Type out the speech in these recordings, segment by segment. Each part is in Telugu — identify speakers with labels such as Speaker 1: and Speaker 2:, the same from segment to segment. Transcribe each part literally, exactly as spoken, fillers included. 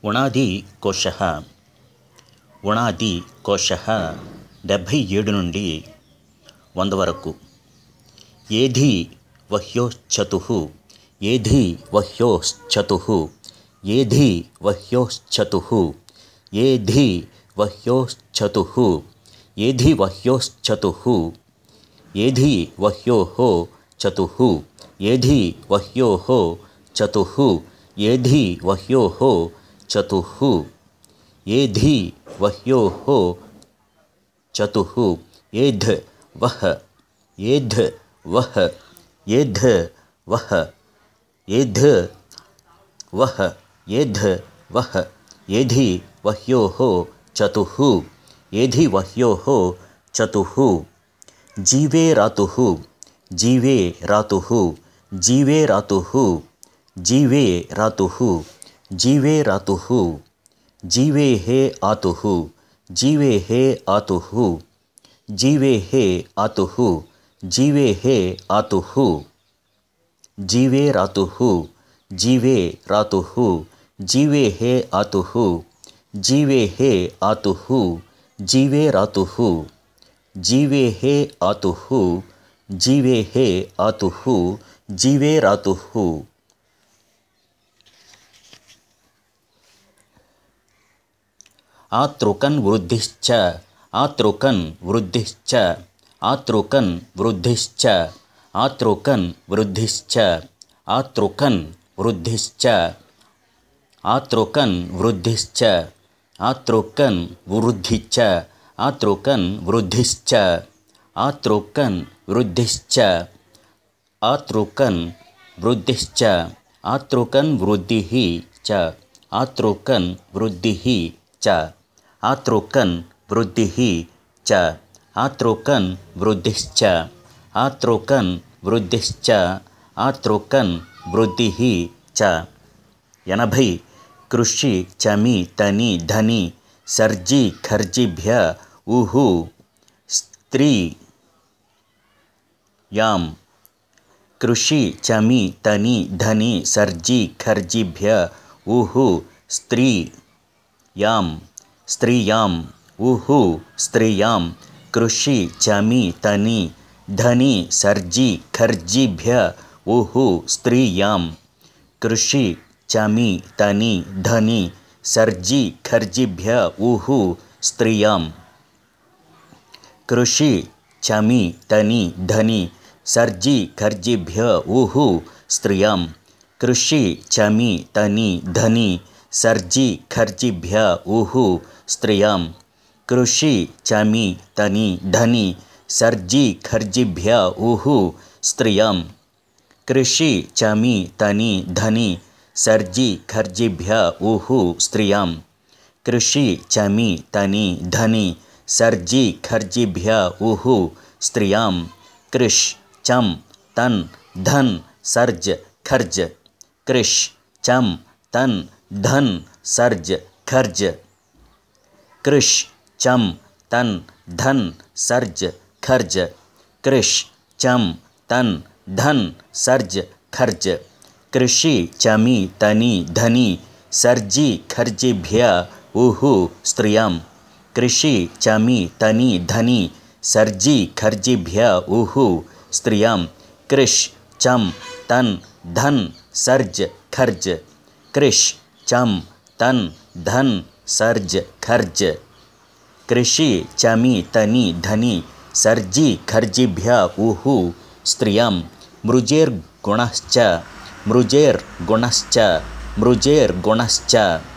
Speaker 1: ఉణాది కోశ ఉణాది కోశ డెబ్భై ఏడు నుండి వంద వరకు. ఏధి వహ్యోశ్చతుః ఏధి వహ్యోశ్చతుః ఏధి వహ్యోశ్చతుః ఏధి వహ్యోశ్చతుః ఏధి వహ్యోశ్చతుః ఏధి వహ్యోః చతుః ఏధి వహ్యోః చతుః ఏధి వహ్యోః చతుః ఏధి వహ్యోః చతుః ఏధ్ వహ్ ఏధ్ వహ్ ఏధ్ వహ్ ఏధ్ వహ్ ఏధ్ వహ్ ఏధి వహ్యోః చతుః ఏధి వహ్యోః చతుః జీవే రాతుః జీవే రాతుః జీవే రాతుః జీవే రాతుః జీవే రాతుః జీవేః ఆతుః జీవేః ఆతుః జీవేః ఆతుః జీవేః ఆతుః జీవే రాతుః జీవే రాతుః జీవేః ఆతుః జీవేః ఆతుః జీవే రాతుః జీవేః ఆతుః జీవేః ఆతుః జీవే రాతుః. ఆతృకన్ వృద్ధిశ్చ ఆతృకన్ వృద్ధిశ్చ ఆతృకన్ వృద్ధిశ్చ ఆతృకన్ వృద్ధిశ్చ ఆతృకన్ వృద్ధిశ్చ ఆతృకన్ వృద్ధిశ్చ ఆతృకన్ వృద్ధిశ్చ ఆతృకన్ వృద్ధిశ్చ ఆతృకన్ వృద్ధిశ్చ ఆతృకన్ వృద్ధిశ్చ ఆతృకన్ వృద్ధిః చ ఆతృకన్ వృద్ధిః చ ఆతృకన్ వృద్ధిః చ ఆతృకన్ వృద్ధిశ్చ ఆతృకన్ వృద్ధిశ్చ ఆతృకన్ వృద్ధిః చ. ఎనభై కృషి చమి తని ధని సర్జి ఖర్జిభ్య ఉహు స్త్రీ యాం కృషి చమి తని ధని సర్జి ఖర్జిభ్య ఉహు స్త్రీ యాం స్త్రియాం ఉహు స్త్రియాం కృషి చమి తని ధని సర్జి ఖర్జిభ్య ఉహు స్త్రియాం కృషి చమి తని ధని సర్జి ఖర్జిభ్య ఉహు స్త్రియాం కృషి చమి తని ధని సర్జి ఖర్జిభ్య ఉహు స్త్రియాం కృషి చమి తని ధని సర్జి ఖర్జిభ్య ఉహు స్త్రియాం కృషి చమి తని ధని సర్జి ఖర్జిభ్య ఉహు స్త్రియాం కృషి చమి తని ధని సర్జి ఖర్జిభ్య ఉహు స్త్రియాం కృషి చమి తని ధని సర్జి ఖర్జిభ్య ఉహు స్త్రియాం కృష్ చం తన్ ధన్ సర్జ్ ఖర్జ్ కృష్ చం తన్ ధన్ సర్జ్ ఖర్జ్ కృష్ చం తన్ ధన్ సర్జ్ ఖర్జ్ కృష్ చం తన్ ధన్ సర్జ్ ఖర్జ్ కృషి చమి తని ధని సర్జి ఖర్జిభ్య ఉహు స్త్రియాం కృషి చమి తని ధని సర్జి ఖర్జిభ్య ఉహు స్త్రియాం కృష్ చం తన్ ధన్ సర్జ్ ఖర్జ్ కృష్ చం తన్ ధన్ సర్జ్ ఖర్జ్ కృషి చమి తని ధని సర్జి ఖర్జిభ్య ఉహు స్త్రియాం మృజేర్గుణశ్చ మృజేర్గుణశ్చ మృజేర్గుణశ్చ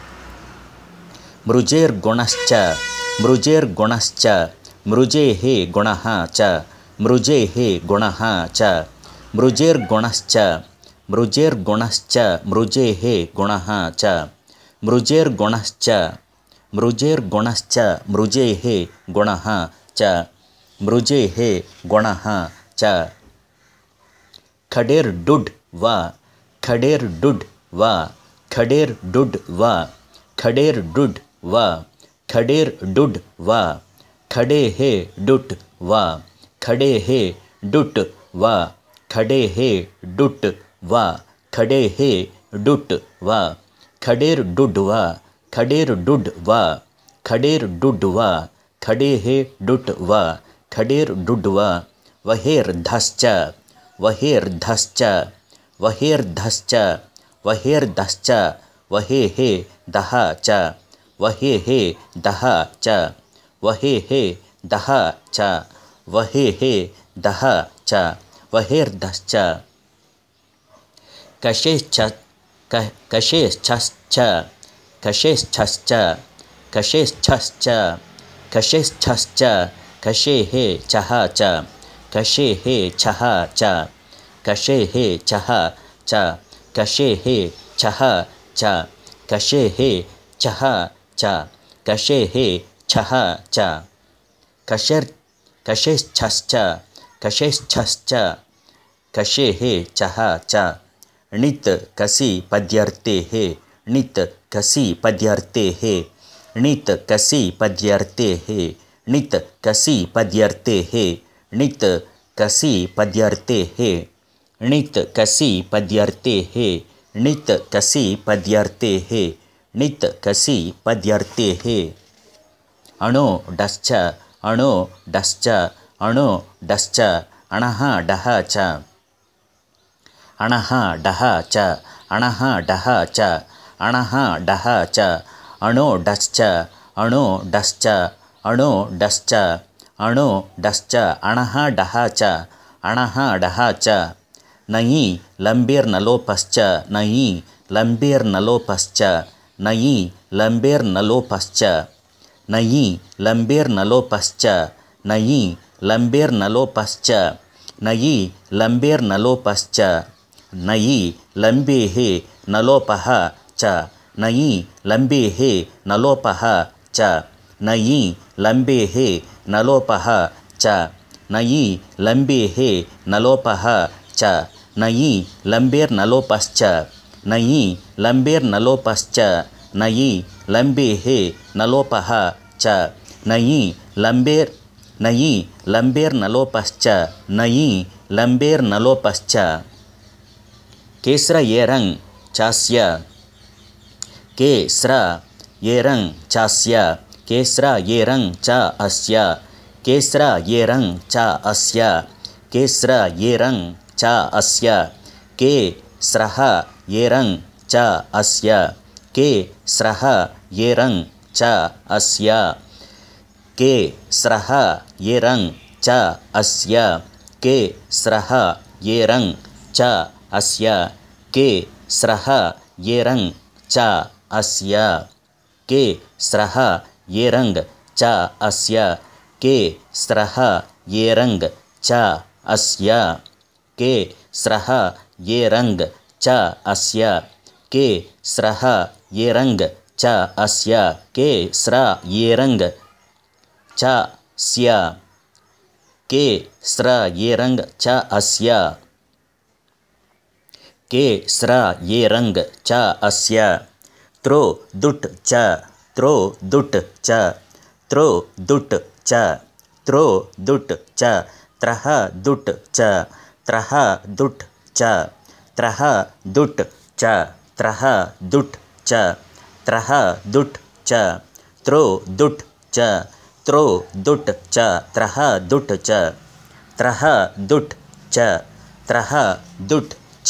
Speaker 1: మృజేర్గుణశ్చ మృజేర్గుణశ్చ మృజేః గుణః చ మృజేః గుణః చ మృజేర్గుణశ్చ మృజేర్గుణశ్చ మృజేః గుణః చ మృజేర్గుణశ్చ మృజేర్గుణశ్చ మృజేః గుణః చ మృజేః గుణః చ. ఖడేర్ డుడ్ వా ఖడేర్ డుడ్ వా ఖడేర్ డుడ్ వా ఖడేర్ డుడ్ వా ఖడేర్ డుడ్ వా ఖడేః డుట్ వా ఖడేః డుట్ వా ఖడేః డుట్ వా ఖడేః డుట్ వా ఖడేర్ డుడ్ వా खडेर डुड वा खडेर डुड वा खडे हे डुट वा खडेर डुड वा वहेर धश्च वहेर धश्च वहेर धश्च वहेर धश्च वहे हे दह च वहे हे दह च वहे हे दह च वहे हे दह च वहेर्धश्च कशेश्च कशेश्चश्च कशेश्चश्च कशेश्चश्च कशेश्चश्च कशे हे चह च कशे हे छह च कशे हे छह च कशे हे छह च कशे हे छह च कशे हे छह च कशेर् कशेश्चश्च कशेश्चश्च कशे हे चह च णित् कसी पद्यर्थे हे णित् कसी पद्यर्थे हे णित् कसी पद्यर्थे हे णित् कसी पद्यर्थे हे णित् कसी पद्यर्थे हे णित् कसी पद्यर्थे हे णित् कसी पद्यर्थे हे णित् कसी पद्यर्थे हे अणो डश्च अणो डश्च अणो डश्च अणः डः च अणः डः च अणः डः च अणः डः च अणो डश्च अणो डश्च अणो डश्च अणो डश्च अणः डः च अणः डः च नयि लम्बिर्नलोपश्च नयि लम्बिर्नलोपश्च नयि लम्बिर्नलोपश्च नयि लम्बिर्नलोपश्च नयि लम्बिर्नलोपश्च नयि लम्बिर्नलोपश्च नयि लम्बेः नलोपः च नयि लम्बेः नलोपः च नयि लम्बेः नलोपः च नयि लम्बेः नलोपः च नयि लम्बिर्नलोपश्च नयि लम्बिर्नलोपश्च नयि लम्बेः नलोपः च नयि लम्बेर् नयि लम्बिर्नलोपश्च नयि लम्बिर्नलोपश्च केस्र येरङ् चास्य केस्र येरङ् चास्य केस्र येरङ् च अस्य केस्र येरङ् च अस्य केस्र येरङ् च अस्य के स्रः येरङ् च अस्य के स्रः येरङ् च अस्य के स्रः येरङ् च अस्य के स्रः येरङ् च अस्य के स्रः येरङ् च अस्य के स्रः येरङ् च अस्य के स्रः येरङ् च अस्य के स्रः येरङ् च अस्य के स्रः येरङ् च अस्य के स्र येरङ् च स्य के स्र येरङ् च अस्य के स्र येरङ् च अस्य त्रो दुट् च त्रो दुट् च त्रो दुट् च त्रो दुट् च त्रः दुट् च त्रः दुट् च त्रः दुट् च त्रः दुट् च त्रः दुट् च त्रो दुट् च त्रो दुट् च त्रः दुट् च त्रः दुट् च त्रः दुट् च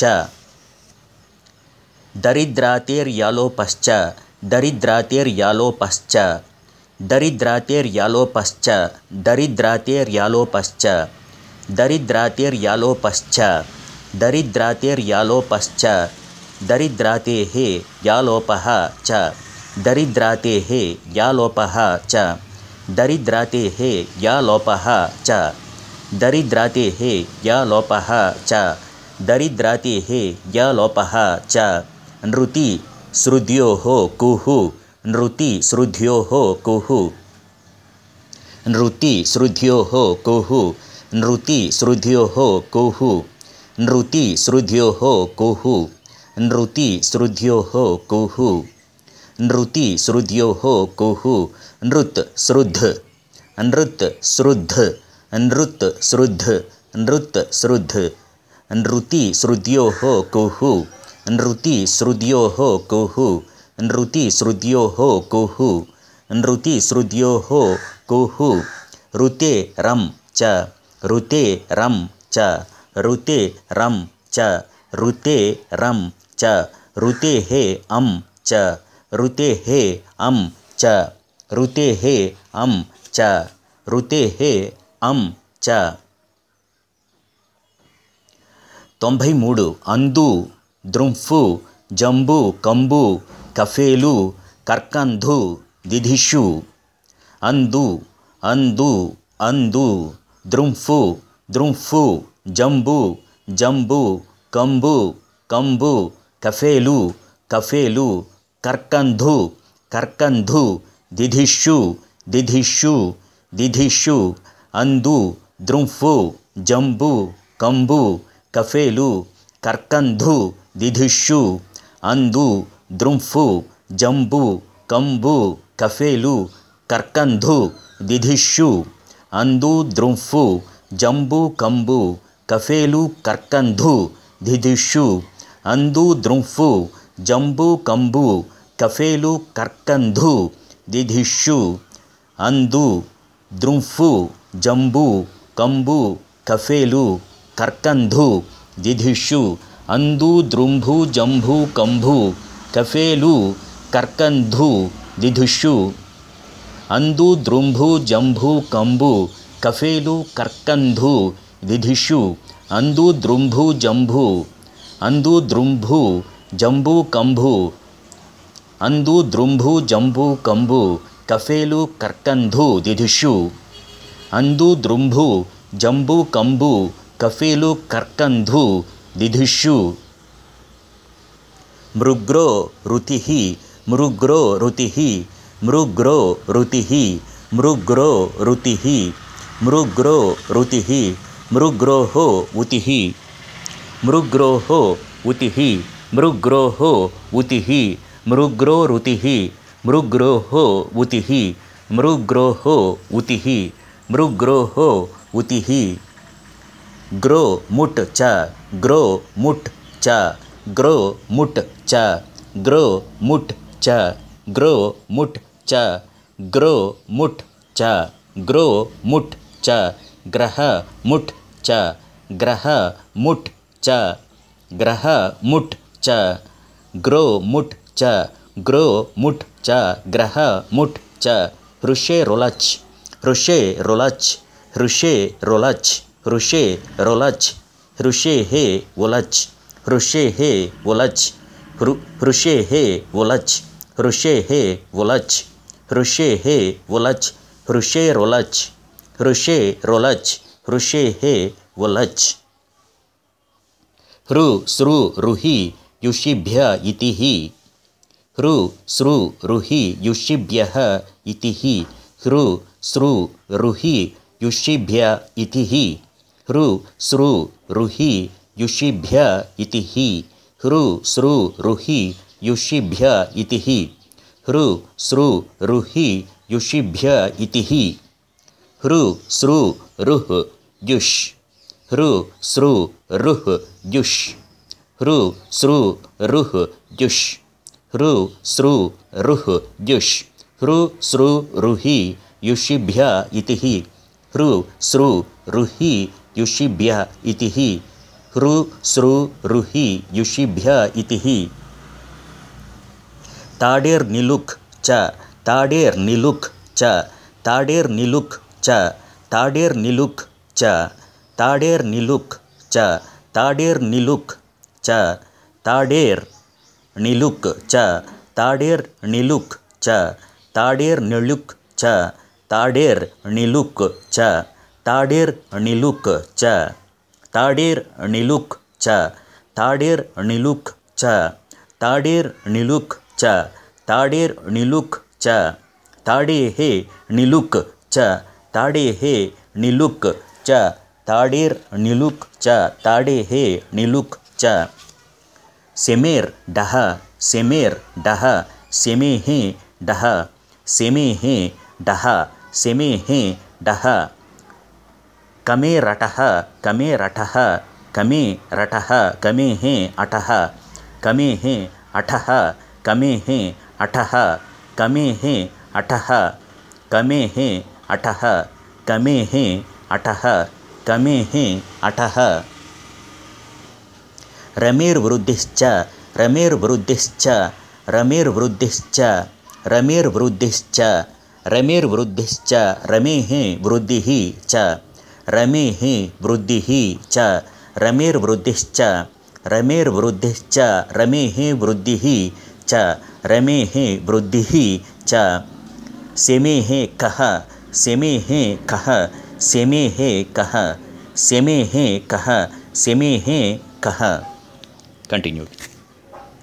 Speaker 1: दरिद्रातेर्यालोपश्च दरिद्रातेर्यालोपश्च दरिद्रातेर्यालोपश्च दरिद्रातेर्यालोपश्च दरिद्रातेर्यालोपश्च दरिद्रातेर्यालोपश्च दरिद्रातेः यालोपः च दरिद्रातेः यालोपः च दरिद्रातेः यालोपः च दरिद्रातेः यालोपः च दरिद्रातेः यालोपः च नृति श्रुध्योः कुः नृति श्रुध्योः कुः नृति श्रुध्योः कुः नृति श्रुध्योः कुः नृति श्रुध्योः कुः नृति श्रुध्योः कुः नृति श्रुध्योः कुः नृत् श्रुद्ध नृत् श्रुद्ध नृत् श्रुद्ध नृत् श्रुद्ध नृति श्रुध्योः कुः नृति श्रुध्योः कुः नृति श्रुद्योः कुः नृति श्रुद्योः कुः ऋते रं च ऋते रं च ऋते रं च ऋते रं च ऋतेः अं च ऋतेः अं च ऋतेः अं च ऋतेः अं च తొంభై మూడు అందు ద్రుంఫు జంబు కంబు కఫేలు కర్కంధు దిధిషు అందు అందు అందు ద్రుంఫు ద్రుంఫు జంబు జంబు కంబు కంబు కఫేలు కఫేలు కర్కంధు కర్కంధు దిధిషు దిధిషు దిధిషు అందు ద్రుంఫు జంబు కంబు కఫేలు కర్కంధు దిధిషు అందు ద్రుంఫు జంబు కంబు కఫేలు కర్కంధు దిధిషు అందు ద్రుంఫు జంబు కంబు కఫేలు కర్కంధు దిధిషు అందు ద్రుంఫు జంబు కంబు కఫేలు కర్కంధు దిధిషు అందు ద్రుంఫు జంబు కంబు కఫేలు కర్కంధు దిధిషు అందు ద్రుంభు జంభు కంభు కఫేలు కర్కంధు దిధిషు అందు ద్రుంభు జంభు కంబు కఫేలు కర్కంధు దిధిషు అందు ద్రుంభు జంభు అందు ద్రుంభు జంబు కంభు అందు ద్రుంభు జంబు కంబు కఫేలు కర్కంధు దిధిషు అందు ద్రుంభు జంబు కంబు కఫేలు కర్కంధు దిధిషు మృగ్రో రుతిః మృగ్రో రుతిః మృగ్రో రుతిః మృగ్రో రుతిః మృగ్రో రుతిః మృగ్రోః ఉతిః మృగ్రోః ఉతిః మృగ్రోః ఉతిః మృగ్రో రుతిః మృగ్రోః ఉతిః మృగ్రోః ఉతిః మృగ్రోః ఉతిః గ్రో ముట్ చ గ్రో ముట్ చ గ్రో ముట్ చ గ్రో ముట్ చ గ్రో ముట్ చ గ్రో ముట్ చ గ్రో ముట్ చ గ్రహ ముట్ చ గ్రహ ముట్ చ గ్రహ ముట్ చ గ్రో ముట్ చ గ్రో ముట్ చ గ్రహ ముట్ చ హృషే రొలచ్ హృషే రొలచ్ హృషే రొలచ్ హృషే రొలచ్ హృషే హే ఒలచ్ హృషే హే ఒలచ్ హృ హృషే హే ఒలచ్ హృషే హే ఒలచ్ హృషే హే ఒలచ్ హృషే రొలచ్ హృషే రొలచ్ హృషే హే ఒలచ్ హృ సృ రుహి యుషిభ్య ఇతిః హృ సృ రుహి యుషిభ్యః ఇతిః హృ సృ రుహి యుషిభ్య ఇతిః హృ సృ రుహి యుషిభ్య ఇతిః హృ సృ రుహి యుషిభ్య ఇతిః హృ సృ రుహి యుషిభ్య ఇతిః హృ సృ రుహ్ యుష్ హృ సృ రుహ్ యుష్ హృ సృ రుహ్ యుష్ హృ సృ రుహ్ యుష్ హృ సృ రుహి యుషిభ్య ఇతిః హృ సృ రుహి యుషిభ్య ఇతిః హృ సృ రుహి యుషిభ్య ఇతిః తాడేర్ నిలుక్ చ తాడేర్ నిలుక్ చ తాడేర్ నిలుక్ చ తాడేర్ నిలుక్ చ తాడేర్ నిలుక్ చ తాడేర్ నిలుక్ చ తాడేర్ నిలుక్ చ తాడేర్ నిలుక్ చ తాడేర్ నిలుక్ చ తాడేర్ నిలుక్ చ తాడేర్ నిలుక్ చ తాడేర్ నిలుక్ చ తాడేర్ నిలుక్ చ తాడేర్ నిలుక్ చ తాడేర్ నిలుక్ చ తాడేః నిలుక్ చ తాడేః నిలుక్ చ తాడేర్ నిలుక్ చ తాడేః నిలుక్ చ సెమేర్ డహ సెమేర్ డహ సెమేః డహ సెమేః డహ సెమేః డహ కమే రటః కమే రటః కమే రటః కమేః అటః కమేః అటః కమేః अठः कमेः अठः कमेः अठः कमेः अठः कमेः अठः रमेर्वृद्धिश्च रमेर्वृद्धिश्च रमेर्वृद्धिश्च रमेर्वृद्धिश्च रमेर्वृद्धिश्च रमेः वृद्धिः च रमेः वृद्धिः च रमेर्वृद्धिश्च रमेर्वृद्धिश्च रमेः वृद्धिः च रमेः वृद्धिः च सेमेः कः सेमेः कः सेमेः कः सेमेः कः सेमेः कः कंटिन्यूड।